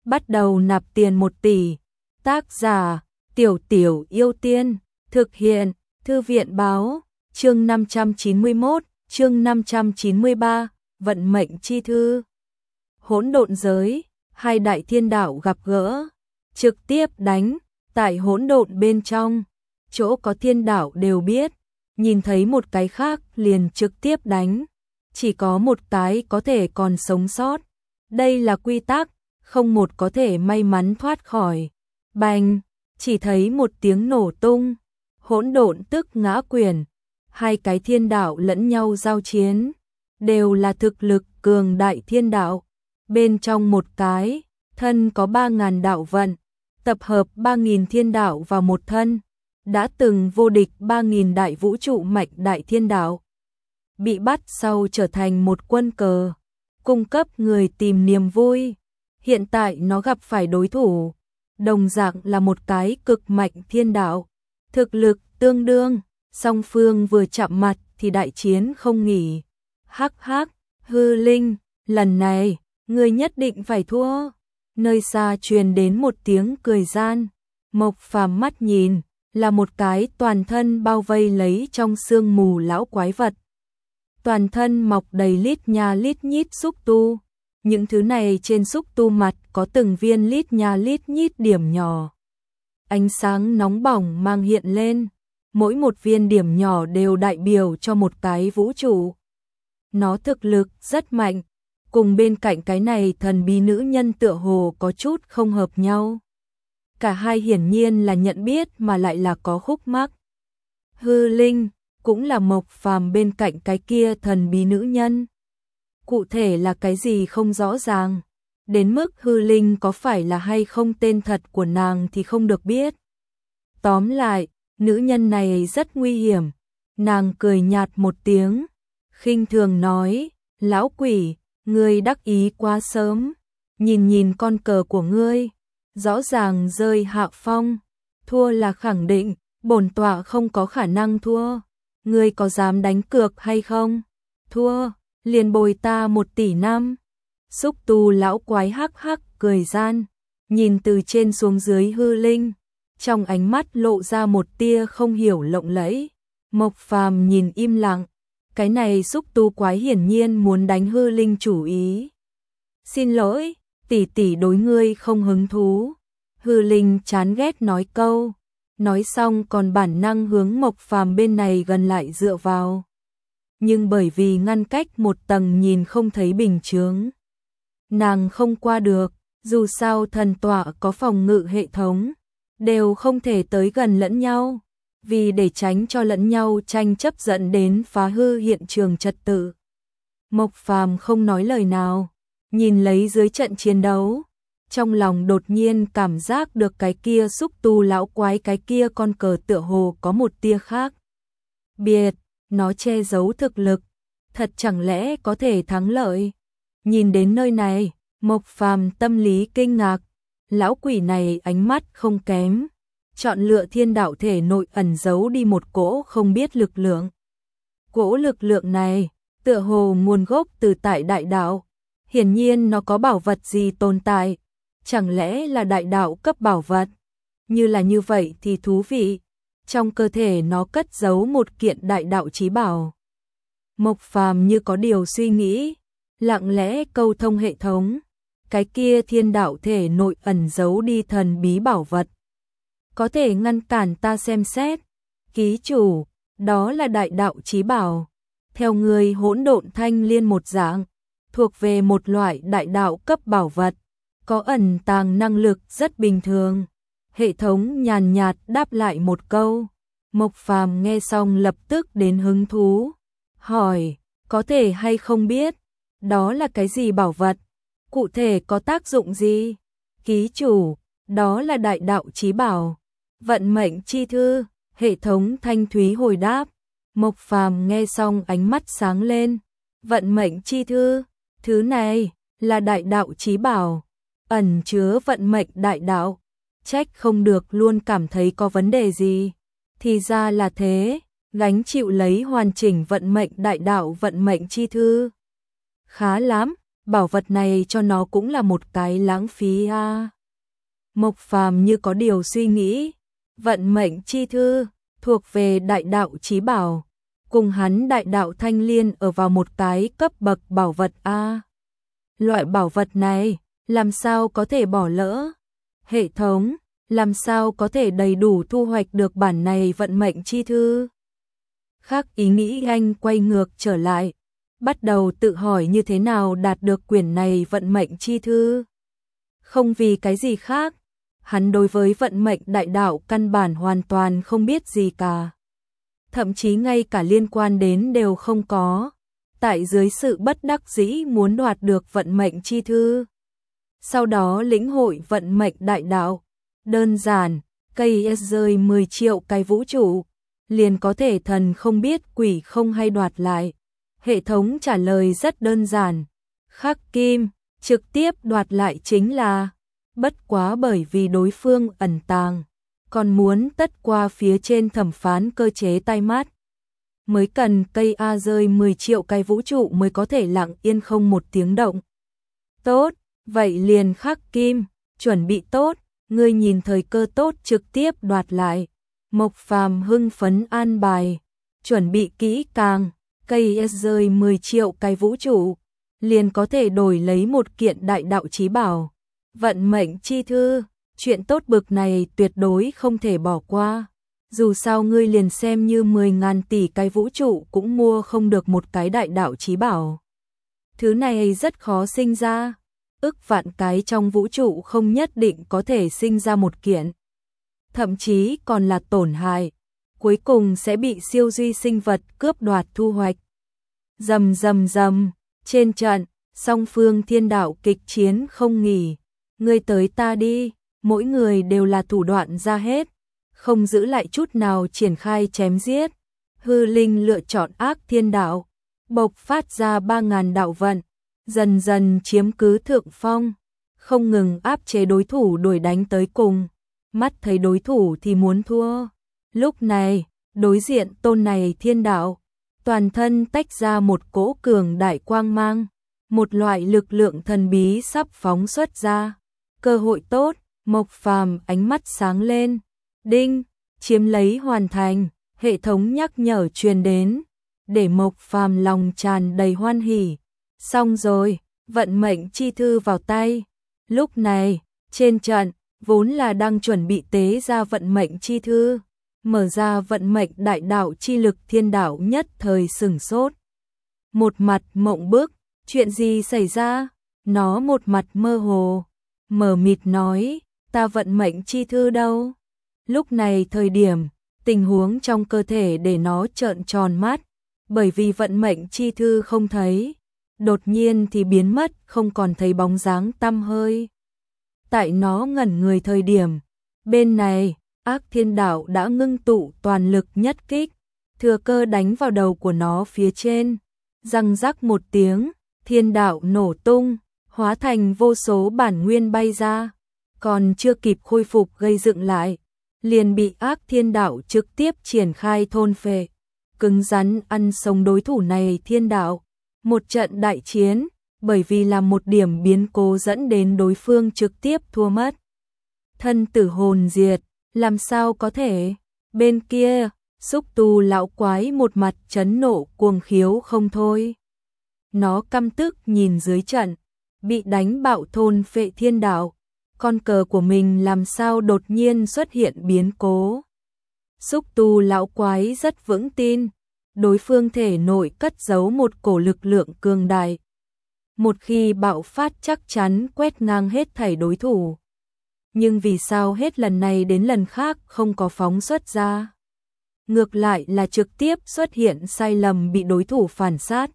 bắt đầu nạp tiền 1 tỷ. Tác giả, Tiểu Tiểu Yêu Tiên, thực hiện, Thư viện báo, chương 591, chương 593, vận mệnh chi thư. Hỗn độn giới, hai đại thiên đạo gặp gỡ, trực tiếp đánh, tại hỗn độn bên trong, chỗ có thiên đạo đều biết, nhìn thấy một cái khác liền trực tiếp đánh, chỉ có một cái có thể còn sống sót. Đây là quy tắc, không một có thể may mắn thoát khỏi. Bành, chỉ thấy một tiếng nổ tung, hỗn độn tức ngã quyển, hai cái thiên đạo lẫn nhau giao chiến, đều là thực lực cường đại thiên đạo. Bên trong một cái, thân có 3.000 đạo vận, tập hợp 3.000 thiên đạo vào một thân, đã từng vô địch 3.000 đại vũ trụ mạch đại thiên đạo. Bị bắt sau trở thành một quân cờ, cung cấp người tìm niềm vui. Hiện tại nó gặp phải đối thủ, đồng dạng là một cái cực mạnh thiên đạo, thực lực tương đương, song phương vừa chạm mặt thì đại chiến không nghỉ. Hắc hắc, hư linh, lần này, ngươi nhất định phải thua. Nơi xa truyền đến một tiếng cười gian, Mộc Phàm mắt nhìn, là một cái toàn thân bao vây lấy trong sương mù lão quái vật. Toàn thân mọc đầy lít nha lít nhít xúc tu. Những thứ này trên xúc tu mặt có từng viên lít nha lít nhít điểm nhỏ. Ánh sáng nóng bỏng mang hiện lên, mỗi một viên điểm nhỏ đều đại biểu cho một cái vũ trụ. Nó thực lực rất mạnh, cùng bên cạnh cái này thần bí nữ nhân tựa hồ có chút không hợp nhau. Cả hai hiển nhiên là nhận biết mà lại là có khúc mắc. Hư linh, cũng là Mộc Phàm bên cạnh cái kia thần bí nữ nhân. Cụ thể là cái gì không rõ ràng, đến mức hư linh có phải là hay không tên thật của nàng thì không được biết. Tóm lại, nữ nhân này rất nguy hiểm. Nàng cười nhạt một tiếng, khinh thường nói, lão quỷ, ngươi đắc ý quá sớm, nhìn nhìn con cờ của ngươi, rõ ràng rơi hạ phong, thua là khẳng định, bổn tọa không có khả năng thua, ngươi có dám đánh cược hay không? Thua, liền bồi ta 1 tỷ năm. Xúc tu lão quái hắc hắc cười gian, nhìn từ trên xuống dưới hư linh, trong ánh mắt lộ ra một tia không hiểu lộng lẫy. Mộc Phàm nhìn im lặng, cái này xúc tu quái hiển nhiên muốn đánh hư linh chủ ý. Xin lỗi, tỷ tỷ đối ngươi không hứng thú. Hư linh chán ghét nói câu, nói xong còn bản năng hướng Mộc Phàm bên này gần lại dựa vào. Nhưng bởi vì ngăn cách một tầng nhìn không thấy bình chướng, nàng không qua được, dù sao thần tọa có phòng ngự hệ thống, đều không thể tới gần lẫn nhau, vì để tránh cho lẫn nhau tranh chấp dẫn đến phá hư hiện trường trật tự. Mộc Phàm không nói lời nào, nhìn lấy dưới trận chiến đấu, trong lòng đột nhiên cảm giác được cái kia xúc tu lão quái cái kia con cờ tựa hồ có một tia khác biệt. Nó che giấu thực lực, thật chẳng lẽ có thể thắng lợi? Nhìn đến nơi này, Mộc Phàm tâm lý kinh ngạc, lão quỷ này ánh mắt không kém, chọn lựa thiên đạo thể nội ẩn giấu đi một cỗ không biết lực lượng. Cỗ lực lượng này, tựa hồ nguồn gốc từ tại đại đạo, hiển nhiên nó có bảo vật gì tồn tại, chẳng lẽ là đại đạo cấp bảo vật? Như là như vậy thì thú vị. Trong cơ thể nó cất giấu một kiện đại đạo chí bảo. Mộc Phàm như có điều suy nghĩ, lặng lẽ câu thông hệ thống, cái kia thiên đạo thể nội ẩn giấu đi thần bí bảo vật. Có thể ngăn cản ta xem xét. Ký chủ, đó là đại đạo chí bảo. Theo người hỗn độn thanh liên một dạng, thuộc về một loại đại đạo cấp bảo vật, có ẩn tàng năng lực rất bình thường. Hệ thống nhàn nhạt đáp lại một câu. Mộc Phàm nghe xong lập tức đến hứng thú, hỏi, có thể hay không biết, đó là cái gì bảo vật, cụ thể có tác dụng gì? Ký chủ, đó là đại đạo chí bảo, vận mệnh chi thư. Hệ thống thanh thúy hồi đáp. Mộc Phàm nghe xong ánh mắt sáng lên, vận mệnh chi thư, thứ này là đại đạo chí bảo, ẩn chứa vận mệnh đại đạo. Trách không được luôn cảm thấy có vấn đề gì. Thì ra là thế, gánh chịu lấy hoàn chỉnh vận mệnh đại đạo vận mệnh chi thư. Khá lắm, bảo vật này cho nó cũng là một cái lãng phí a. Mộc Phàm như có điều suy nghĩ, vận mệnh chi thư thuộc về đại đạo chí bảo, cùng hắn đại đạo thanh liên ở vào một cái cấp bậc bảo vật a. Loại bảo vật này làm sao có thể bỏ lỡ? Hệ thống làm sao có thể đầy đủ thu hoạch được bản này vận mệnh chi thư? Khác ý nghĩ anh quay ngược trở lại, bắt đầu tự hỏi như thế nào đạt được quyển này vận mệnh chi thư. Không vì cái gì khác, hắn đối với vận mệnh đại đạo căn bản hoàn toàn không biết gì cả. Thậm chí ngay cả liên quan đến đều không có. Tại dưới sự bất đắc dĩ muốn đoạt được vận mệnh chi thư. Sau đó lĩnh hội vận mệnh đại đạo. Đơn giản, cây rơi 10 triệu cái vũ trụ, liền có thể thần không biết quỷ không hay đoạt lại. Hệ thống trả lời rất đơn giản. Khắc kim, trực tiếp đoạt lại chính là, bất quá bởi vì đối phương ẩn tàng, còn muốn tất qua phía trên thẩm phán cơ chế tai mắt. Mới cần cây A rơi 10 triệu cái vũ trụ mới có thể lặng yên không một tiếng động. Tốt, vậy liền khắc kim, chuẩn bị tốt, ngươi nhìn thời cơ tốt trực tiếp đoạt lại. Mộc Phàm hưng phấn an bài, chuẩn bị kỹ càng, cây rơi 10 triệu cái vũ trụ, liền có thể đổi lấy một kiện đại đạo chí bảo. Vận mệnh chi thư, chuyện tốt bực này tuyệt đối không thể bỏ qua. Dù sao ngươi liền xem như 10.000 tỷ cái vũ trụ cũng mua không được một cái đại đạo chí bảo. Thứ này rất khó sinh ra, ức vạn cái trong vũ trụ không nhất định có thể sinh ra một kiện. Thậm chí còn là tổn hại, cuối cùng sẽ bị siêu duy sinh vật cướp đoạt thu hoạch. Rầm rầm rầm, trên trận, song phương thiên đạo kịch chiến không nghỉ. Ngươi tới ta đi, mỗi người đều là thủ đoạn ra hết, không giữ lại chút nào triển khai chém giết. Hư Linh lựa chọn ác thiên đạo, bộc phát ra 3.000 đạo vận, dần dần chiếm cứ thượng phong, không ngừng áp chế đối thủ đuổi đánh tới cùng. Mắt thấy đối thủ thì muốn thua. Lúc này, đối diện tôn này thiên đạo, toàn thân tách ra một cỗ cường đại quang mang, một loại lực lượng thần bí sắp phóng xuất ra. Cơ hội tốt, Mộc Phàm ánh mắt sáng lên. Đinh, chiếm lấy hoàn thành, hệ thống nhắc nhở truyền đến, để Mộc Phàm lòng tràn đầy hoan hỉ. Xong rồi, vận mệnh chi thư vào tay. Lúc này, trên trận, vốn là đang chuẩn bị tế ra vận mệnh chi thư, mở ra vận mệnh đại đạo chi lực thiên đạo nhất thời sửng sốt. Một mặt mộng bức, chuyện gì xảy ra? Nó một mặt mơ hồ, mờ mịt nói, ta vận mệnh chi thư đâu? Lúc này thời điểm, tình huống trong cơ thể để nó trợn tròn mắt, bởi vì vận mệnh chi thư không thấy, đột nhiên thì biến mất, không còn thấy bóng dáng tăm hơi. Tại nó ngẩn người thời điểm, bên này, ác thiên đạo đã ngưng tụ toàn lực nhất kích, thừa cơ đánh vào đầu của nó phía trên. Răng rắc một tiếng, thiên đạo nổ tung, hóa thành vô số bản nguyên bay ra, còn chưa kịp khôi phục gây dựng lại, liền bị ác thiên đạo trực tiếp triển khai thôn phệ, cứng rắn ăn sống đối thủ này thiên đạo. Một trận đại chiến, bởi vì là một điểm biến cố dẫn đến đối phương trực tiếp thua mất. Thân tử hồn diệt, làm sao có thể? Bên kia, xúc tu lão quái một mặt chấn nộ cuồng khiếu không thôi. Nó căm tức nhìn dưới trận, bị đánh bạo thôn phệ thiên đạo, con cờ của mình làm sao đột nhiên xuất hiện biến cố. Xúc tu lão quái rất vững tin, đối phương thể nội cất giấu một cổ lực lượng cường đại. Một khi bạo phát chắc chắn quét ngang hết thảy đối thủ. Nhưng vì sao hết lần này đến lần khác không có phóng xuất ra? Ngược lại là trực tiếp xuất hiện sai lầm bị đối thủ phản sát.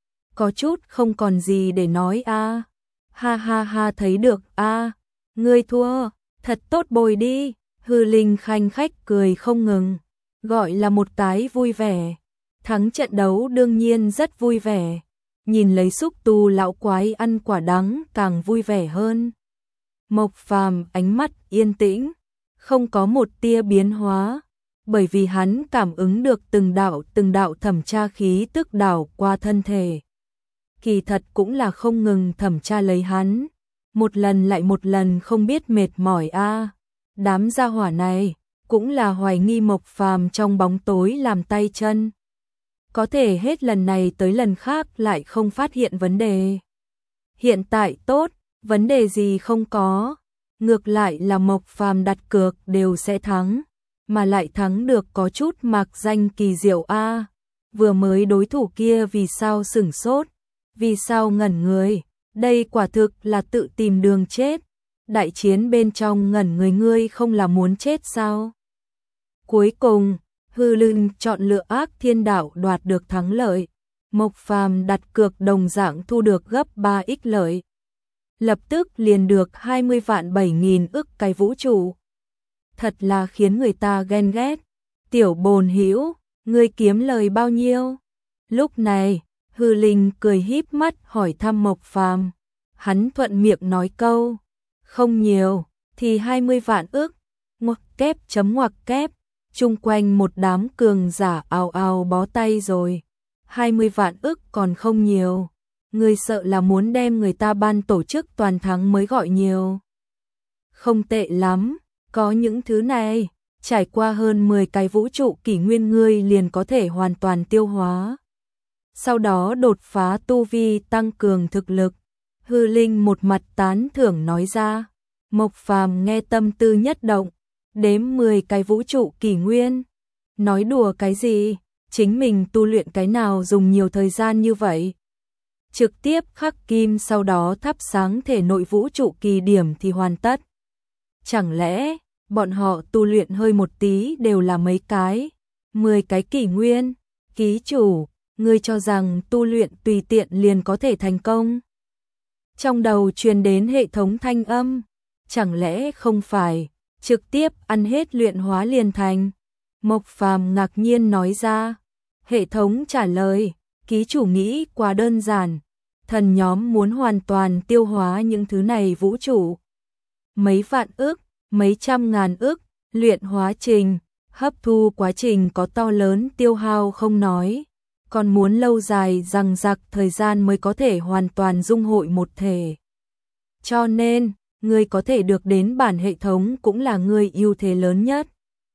Có chút không còn gì để nói a. Ha ha ha, thấy được a, ngươi thua, thật tốt bồi đi. Hư Linh khanh khách cười không ngừng, gọi là một cái vui vẻ. Thắng trận đấu đương nhiên rất vui vẻ, nhìn lấy xúc tu lão quái ăn quả đắng càng vui vẻ hơn. Mộc Phàm ánh mắt yên tĩnh, không có một tia biến hóa, bởi vì hắn cảm ứng được từng đạo thẩm tra khí tức đảo qua thân thể. kỳ thật cũng là không ngừng thẩm tra lấy hắn, một lần lại một lần không biết mệt mỏi a. Đám gia hỏa này cũng là hoài nghi Mộc Phàm trong bóng tối làm tay chân. Có thể hết lần này tới lần khác lại không phát hiện vấn đề. Hiện tại tốt, vấn đề gì không có. Ngược lại là Mộc Phàm đặt cược đều sẽ thắng, mà lại thắng được có chút mạc danh kỳ diệu a. Vừa mới đối thủ kia vì sao sửng sốt, vì sao ngẩn người, đây quả thực là tự tìm đường chết. Đại chiến bên trong ngẩn người ngươi không là muốn chết sao? Cuối cùng, Hư Linh chọn lựa Ác Thiên Đạo đoạt được thắng lợi. Mộc Phàm đặt cược đồng dạng thu được gấp 3x lợi. Lập tức liền được 20 vạn 7.000 ức cái vũ trụ. Thật là khiến người ta ghen ghét. Tiểu Bồn Hữu, ngươi kiếm lời bao nhiêu? Lúc này, Hư Linh cười híp mắt hỏi thăm Mộc Phàm. Hắn thuận miệng nói câu, không nhiều, thì 20 vạn ức. Ngoặc kép chấm ngoặc kép, chung quanh một đám cường giả ào ào bó tay rồi. 20 vạn ức còn không nhiều. Người sợ là muốn đem người ta ban tổ chức toàn thắng mới gọi nhiều. Không tệ lắm, có những thứ này, trải qua hơn 10 cái vũ trụ kỷ nguyên ngươi liền có thể hoàn toàn tiêu hóa. Sau đó đột phá tu vi tăng cường thực lực. Hư Linh một mặt tán thưởng nói ra. Mộc Phàm nghe tâm tư nhất động, đếm 10 cái vũ trụ kỷ nguyên. Nói đùa cái gì, chính mình tu luyện cái nào dùng nhiều thời gian như vậy. Trực tiếp khắc kim sau đó thắp sáng thể nội vũ trụ kỳ điểm thì hoàn tất. Chẳng lẽ, bọn họ tu luyện hơi một tí đều là mấy cái, 10 cái kỷ nguyên. Ký chủ, ngươi cho rằng tu luyện tùy tiện liền có thể thành công. Trong đầu truyền đến hệ thống thanh âm, chẳng lẽ không phải, trực tiếp ăn hết luyện hóa liền thành. Mộc Phàm ngạc nhiên nói ra. Hệ thống trả lời, ký chủ nghĩ quá đơn giản, thần nhóm muốn hoàn toàn tiêu hóa những thứ này vũ trụ. Mấy vạn ức, mấy trăm ngàn ức, luyện hóa trình, hấp thu quá trình có to lớn tiêu hao không nói, còn muốn lâu dài dằng dặc thời gian mới có thể hoàn toàn dung hội một thể. Cho nên, ngươi có thể được đến bản hệ thống cũng là ngươi ưu thế lớn nhất.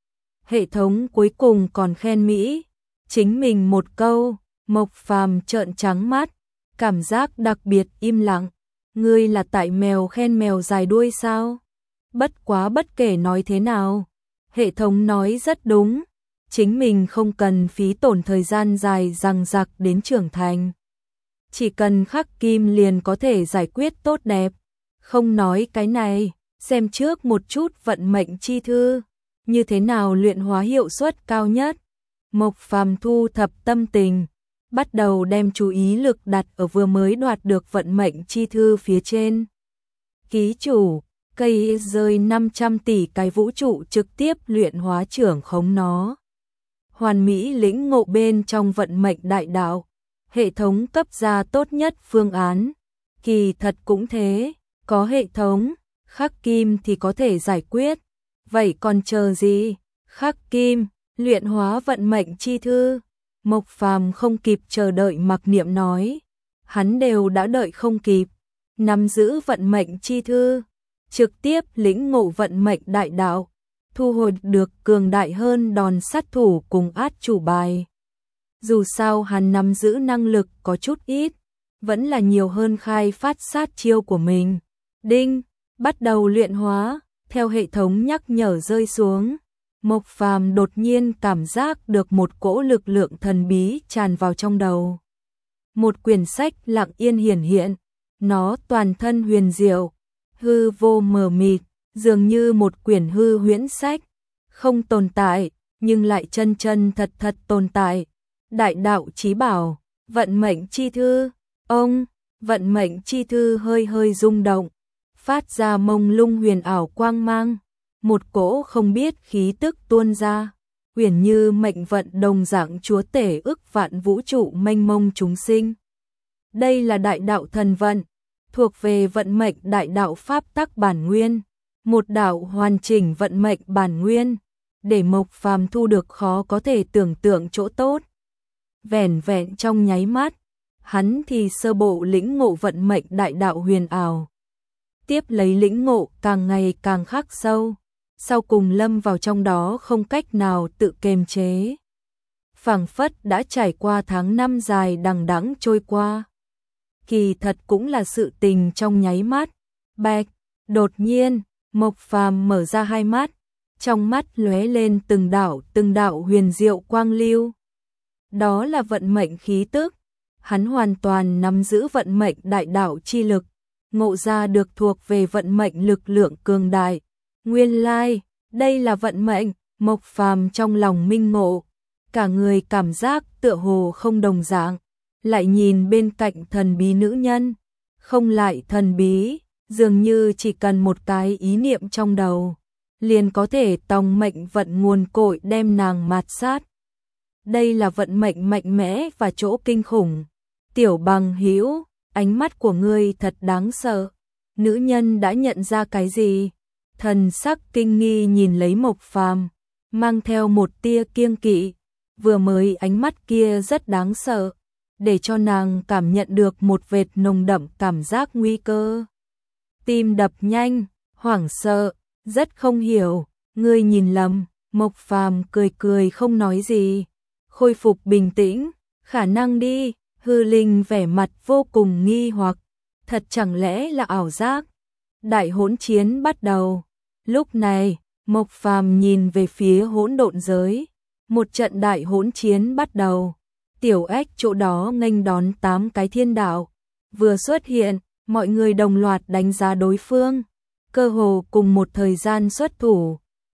Hệ thống cuối cùng còn khen Mỹ, chính mình một câu, Mộc Phàm trợn trắng mắt, cảm giác đặc biệt im lặng. Ngươi là tại mèo khen mèo dài đuôi sao? Bất quá bất kể nói thế nào, hệ thống nói rất đúng, chính mình không cần phí tổn thời gian dài dằng dặc đến trưởng thành. Chỉ cần khắc kim liền có thể giải quyết tốt đẹp. Không nói cái này, xem trước một chút vận mệnh chi thư, như thế nào luyện hóa hiệu suất cao nhất. Mộc Phàm thu thập tâm tình, bắt đầu đem chú ý lực đặt ở vừa mới đoạt được vận mệnh chi thư phía trên. Ký chủ, cây rơi 500 tỷ cái vũ trụ trực tiếp luyện hóa trưởng khống nó. Hoàn mỹ lĩnh ngộ bên trong vận mệnh đại đạo, hệ thống cấp ra tốt nhất phương án. Kỳ thật cũng thế, có hệ thống, khắc kim thì có thể giải quyết. Vậy còn chờ gì? Khắc kim, luyện hóa vận mệnh chi thư. Mộc Phàm không kịp chờ đợi mặc niệm nói. Hắn đều đã đợi không kịp. Nắm giữ vận mệnh chi thư, trực tiếp lĩnh ngộ vận mệnh đại đạo, thu hồi được cường đại hơn đòn sát thủ cùng át chủ bài. Dù sao hắn nắm giữ năng lực có chút ít, vẫn là nhiều hơn khai phát sát chiêu của mình. Đinh, bắt đầu luyện hóa, theo hệ thống nhắc nhở rơi xuống. Mộc Phàm đột nhiên cảm giác được một cỗ lực lượng thần bí tràn vào trong đầu. Một quyển sách lặng yên hiển hiện, nó toàn thân huyền diệu, hư vô mờ mịt, dường như một quyển hư huyễn sách, không tồn tại, nhưng lại chân chân thật thật tồn tại. Đại đạo chí bảo, vận mệnh chi thư, ông, vận mệnh chi thư hơi hơi rung động, phát ra mông lung huyền ảo quang mang, một cỗ không biết khí tức tuôn ra, uyển như mệnh vận đồng dạng chúa tể ức vạn vũ trụ mênh mông chúng sinh. Đây là đại đạo thần vận, thuộc về vận mệnh đại đạo pháp tắc bản nguyên, một đạo hoàn chỉnh vận mệnh bản nguyên, để Mộc Phàm thu được khó có thể tưởng tượng chỗ tốt. Vẻn vẹn trong nháy mắt, hắn thì sơ bộ lĩnh ngộ vận mệnh đại đạo huyền ảo. Tiếp lấy lĩnh ngộ càng ngày càng khắc sâu, sau cùng lâm vào trong đó không cách nào tự kiềm chế. Phảng phất đã trải qua tháng năm dài đằng đẵng trôi qua. Kỳ thật cũng là sự tình trong nháy mắt. Bạch, đột nhiên, Mộc Phàm mở ra hai mắt, trong mắt lóe lên từng đạo huyền diệu quang lưu. Đó là vận mệnh khí tức, hắn hoàn toàn nắm giữ vận mệnh đại đạo chi lực, ngộ ra được thuộc về vận mệnh lực lượng cường đại. Nguyên lai, đây là vận mệnh, Mộc Phàm trong lòng minh ngộ, cả người cảm giác tựa hồ không đồng dạng, lại nhìn bên cạnh thần bí nữ nhân, không lại thần bí, dường như chỉ cần một cái ý niệm trong đầu, liền có thể tòng mệnh vận nguồn cội đem nàng mạt sát. Đây là vận mệnh mạnh mẽ và chỗ kinh khủng. Tiểu Bằng Hữu, ánh mắt của ngươi thật đáng sợ. Nữ nhân đã nhận ra cái gì? Thần sắc kinh nghi nhìn lấy Mộc Phàm, mang theo một tia kiêng kỵ. Vừa mới ánh mắt kia rất đáng sợ, để cho nàng cảm nhận được một vệt nồng đậm cảm giác nguy cơ. Tim đập nhanh, hoảng sợ, rất không hiểu, ngươi nhìn lầm. Mộc Phàm cười cười không nói gì, khôi phục bình tĩnh, khả năng đi. Hư Linh vẻ mặt vô cùng nghi hoặc, thật chẳng lẽ là ảo giác? Đại hỗn chiến bắt đầu. Lúc này, Mộc Phàm nhìn về phía hỗn độn giới, một trận đại hỗn chiến bắt đầu. Tiểu Ếch chỗ đó nghênh đón 8 cái thiên đạo, vừa xuất hiện, mọi người đồng loạt đánh giá đối phương, cơ hồ cùng một thời gian xuất thủ.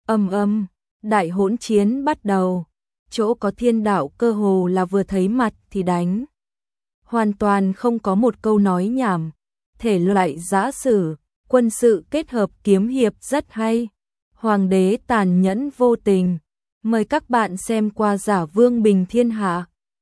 Đại hỗn chiến bắt đầu. Chỗ có thiên đạo cơ hồ là vừa thấy mặt thì đánh. Hoàn toàn không có một câu nói nhảm. Thể loại giã sử, quân sự kết hợp kiếm hiệp rất hay. Hoàng đế tàn nhẫn vô tình. Mời các bạn xem qua Giả Vương Bình Thiên Hạ.